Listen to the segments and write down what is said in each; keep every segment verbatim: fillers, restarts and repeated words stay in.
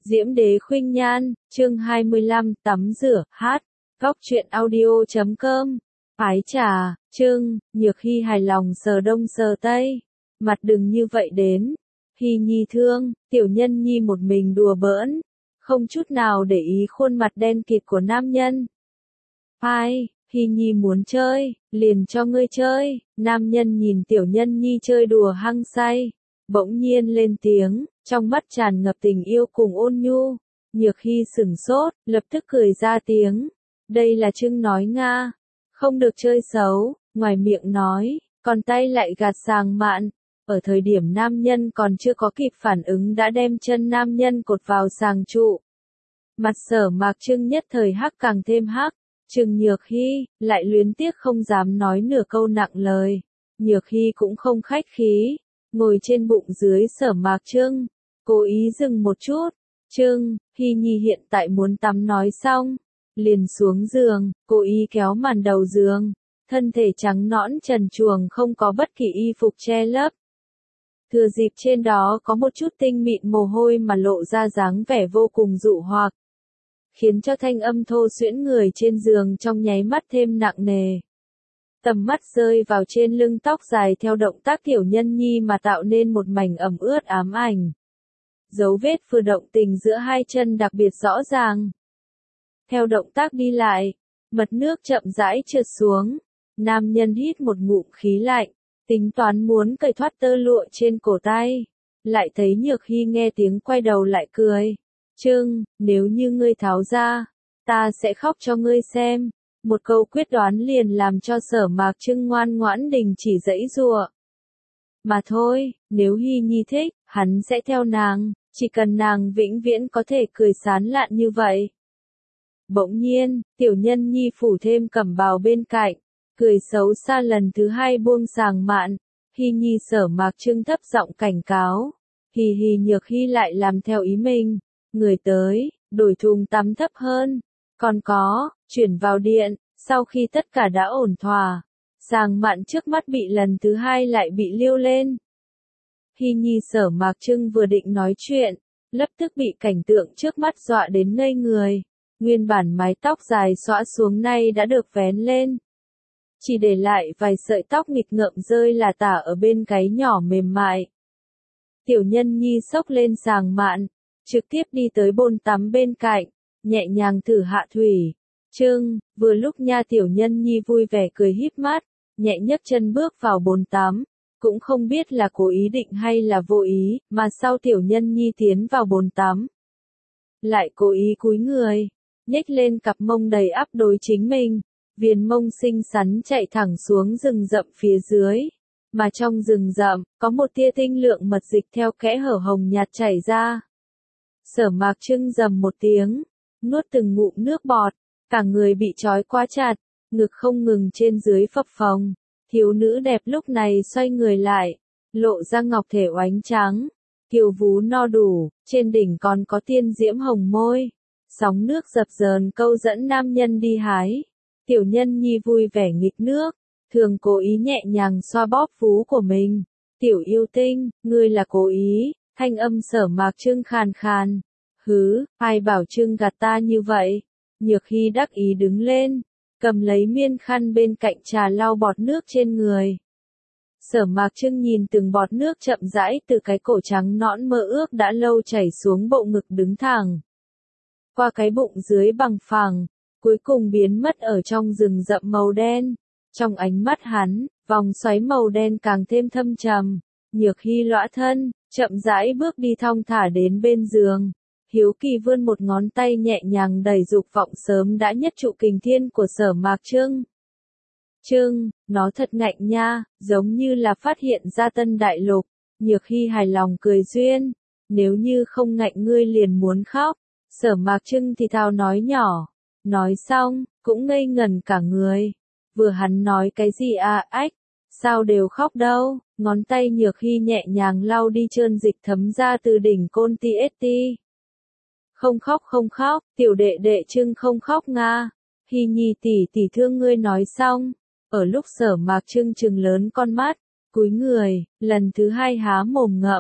Diễm Đế Khuynh Nhan, chương hai mươi lăm, tắm rửa, hát, góc truyện audio chấm com. Ái trà, Trương, Nhược Hy hài lòng sờ đông sờ tây. Mặt đừng như vậy đến. Hy Nhi thương, tiểu nhân nhi một mình đùa bỡn. Không chút nào để ý khuôn mặt đen kịt của nam nhân. Ai, Hy Nhi muốn chơi, liền cho ngươi chơi. Nam nhân nhìn tiểu nhân nhi chơi đùa hăng say. Bỗng nhiên lên tiếng, trong mắt tràn ngập tình yêu cùng ôn nhu. Nhược Hy sửng sốt, lập tức cười ra tiếng. Đây là Trương nói Nga. Không được chơi xấu, ngoài miệng nói, còn tay lại gạt Sàng Mạn. Ở thời điểm nam nhân còn chưa có kịp phản ứng đã đem chân nam nhân cột vào sàng trụ. Mặt Sở Mạc Trưng nhất thời hắc càng thêm hắc. Trừng Nhược Hy, lại luyến tiếc không dám nói nửa câu nặng lời. Nhược Hy cũng không khách khí. Ngồi trên bụng dưới Sở Mạc Trưng, cố ý dừng một chút. Trưng, Hy Nhi hiện tại muốn tắm nói xong, liền xuống giường, cố ý kéo màn đầu giường, thân thể trắng nõn trần truồng không có bất kỳ y phục che lấp. Thừa dịp trên đó có một chút tinh mịn mồ hôi mà lộ ra dáng vẻ vô cùng dụ hoặc, khiến cho thanh âm thô xuyễn người trên giường trong nháy mắt thêm nặng nề. Tầm mắt rơi vào trên lưng tóc dài theo động tác tiểu nhân nhi mà tạo nên một mảnh ẩm ướt ám ảnh. Dấu vết vừa động tình giữa hai chân đặc biệt rõ ràng. Theo động tác đi lại, mật nước chậm rãi trượt xuống. Nam nhân hít một ngụm khí lạnh, tính toán muốn cởi thoát tơ lụa trên cổ tay. Lại thấy Nhược Hy nghe tiếng quay đầu lại cười. Trưng, nếu như ngươi tháo ra, ta sẽ khóc cho ngươi xem. Một câu quyết đoán liền làm cho Sở Mạc Trưng ngoan ngoãn đình chỉ giãy giụa. Mà thôi, nếu Hy Nhi thích, hắn sẽ theo nàng, chỉ cần nàng vĩnh viễn có thể cười sán lạn như vậy. Bỗng nhiên, tiểu nhân nhi phủ thêm cẩm bào bên cạnh, cười xấu xa lần thứ hai buông Sàng Mạn. Hy Nhi Sở Mạc Trưng thấp giọng cảnh cáo. Hì hì Nhược Hy lại làm theo ý mình. Người tới, đổi thùng tắm thấp hơn. Còn có, chuyển vào điện, sau khi tất cả đã ổn thỏa, Sàng Mạn trước mắt bị lần thứ hai lại bị liêu lên. Hy Nhi Sở Mạc Trưng vừa định nói chuyện, lập tức bị cảnh tượng trước mắt dọa đến ngây người. Nguyên bản mái tóc dài xõa xuống nay đã được vén lên. Chỉ để lại vài sợi tóc nghịch ngợm rơi là tả ở bên gáy nhỏ mềm mại. Tiểu nhân nhi xốc lên Sàng Mạn, trực tiếp đi tới bồn tắm bên cạnh, nhẹ nhàng thử hạ thủy. Trưng, vừa lúc nha tiểu nhân nhi vui vẻ cười híp mắt, nhẹ nhấc chân bước vào bồn tắm, cũng không biết là cố ý định hay là vô ý, mà sau tiểu nhân nhi tiến vào bồn tắm. Lại cố ý cúi người, nhếch lên cặp mông đầy ắp đối chính mình, viền mông xinh xắn chạy thẳng xuống rừng rậm phía dưới, mà trong rừng rậm, có một tia tinh lượng mật dịch theo kẽ hở hồng nhạt chảy ra. Sở Mạc Trưng rầm một tiếng, nuốt từng ngụm nước bọt. Cả người bị trói quá chặt, ngực không ngừng trên dưới phập phồng. Thiếu nữ đẹp lúc này xoay người lại, lộ ra ngọc thể oánh trắng, kiều vú no đủ, trên đỉnh còn có tiên diễm hồng môi. Sóng nước dập dờn câu dẫn nam nhân đi hái. Tiểu nhân nhi vui vẻ nghịch nước, thường cố ý nhẹ nhàng xoa bóp vú của mình. Tiểu yêu tinh, ngươi là cố ý, thanh âm Sở Mạc Trưng khàn khàn. Hứ, ai bảo Trưng gạt ta như vậy? Nhược Hy đắc ý đứng lên, cầm lấy miên khăn bên cạnh trà lau bọt nước trên người. Sở Mạc Trưng nhìn từng bọt nước chậm rãi từ cái cổ trắng nõn mơ ước đã lâu chảy xuống bộ ngực đứng thẳng. Qua cái bụng dưới bằng phẳng, cuối cùng biến mất ở trong rừng rậm màu đen. Trong ánh mắt hắn, vòng xoáy màu đen càng thêm thâm trầm. Nhược Hy lõa thân, chậm rãi bước đi thong thả đến bên giường. Hiếu kỳ vươn một ngón tay nhẹ nhàng đẩy dục vọng sớm đã nhất trụ kình thiên của Sở Mạc Trưng. Trưng, nó thật ngạnh nha, giống như là phát hiện ra tân đại lục. Nhược Hy hài lòng cười duyên. Nếu như không ngạnh ngươi liền muốn khóc. Sở Mạc Trưng thì thào nói nhỏ. Nói xong, cũng ngây ngẩn cả người. Vừa hắn nói cái gì à ách, sao đều khóc đâu. Ngón tay Nhược Hy nhẹ nhàng lau đi trơn dịch thấm ra từ đỉnh côn ti ét ti. Không khóc không khóc, tiểu đệ đệ Trưng không khóc nga. Hy Nhi tỷ tỷ thương ngươi nói xong. Ở lúc Sở Mạc Trưng trừng lớn con mắt, cúi người, lần thứ hai há mồm ngậm,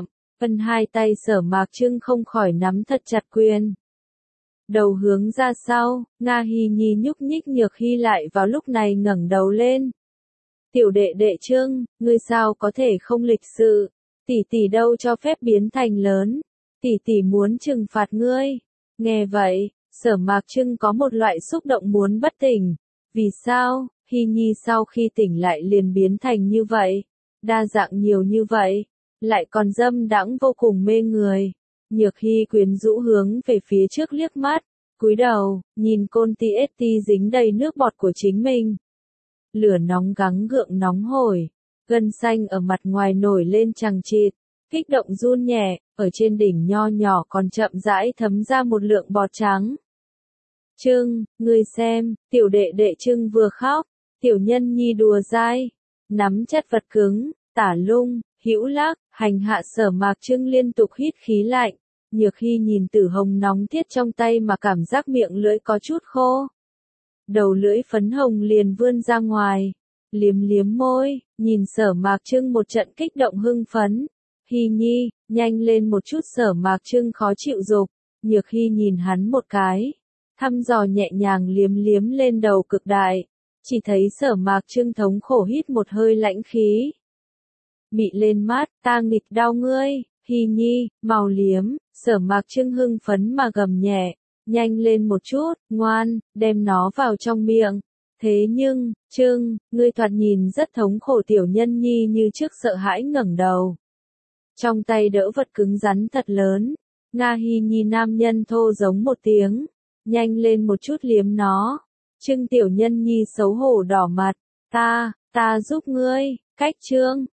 Phân hai tay Sở Mạc Trưng không khỏi nắm thật chặt quyền. Đầu hướng ra sau, Nga Hi Nhi nhúc nhích Nhược Hy lại vào lúc này ngẩng đầu lên. Tiểu đệ đệ Trưng, ngươi sao có thể không lịch sự, tỷ tỷ đâu cho phép biến thành lớn, tỷ tỷ muốn trừng phạt ngươi. Nghe vậy, Sở Mạc Trưng có một loại xúc động muốn bất tỉnh. Vì sao, Hy Nhi sau khi tỉnh lại liền biến thành như vậy, đa dạng nhiều như vậy, lại còn dâm đãng vô cùng mê người. Nhược Hy quyến rũ hướng về phía trước liếc mắt, cúi đầu, nhìn côn ti ết ti dính đầy nước bọt của chính mình. Lửa nóng gắng gượng nóng hổi, gân xanh ở mặt ngoài nổi lên chằng chịt, kích động run nhẹ, ở trên đỉnh nho nhỏ còn chậm rãi thấm ra một lượng bọt trắng. Trưng, ngươi xem, tiểu đệ đệ Trưng vừa khóc, tiểu nhân nhi đùa dai, nắm chất vật cứng, tả lung, hữu lắc, hành hạ Sở Mạc Trưng liên tục hít khí lạnh. Nhược Hy nhìn tử hồng nóng tiết trong tay mà cảm giác miệng lưỡi có chút khô. Đầu lưỡi phấn hồng liền vươn ra ngoài, liếm liếm môi, nhìn Sở Mạc Trưng một trận kích động hưng phấn. Hy Nhi, nhanh lên một chút. Sở Mạc Trưng khó chịu dục. Nhược Hy nhìn hắn một cái, thăm dò nhẹ nhàng liếm liếm lên đầu cực đại, chỉ thấy Sở Mạc Trưng thống khổ hít một hơi lãnh khí. Mị lên mắt, ta nghịch đau ngươi, Hy Nhi, mau liếm. Sở Mạc Trưng hưng phấn mà gầm nhẹ, nhanh lên một chút, ngoan, đem nó vào trong miệng. Thế nhưng, Trưng, ngươi thoạt nhìn rất thống khổ. Tiểu nhân nhi như trước sợ hãi ngẩng đầu. Trong tay đỡ vật cứng rắn thật lớn, Nga Hi Nhi nam nhân thô giống một tiếng, nhanh lên một chút liếm nó. Trưng tiểu nhân nhi xấu hổ đỏ mặt, ta, ta giúp ngươi, cách Trương,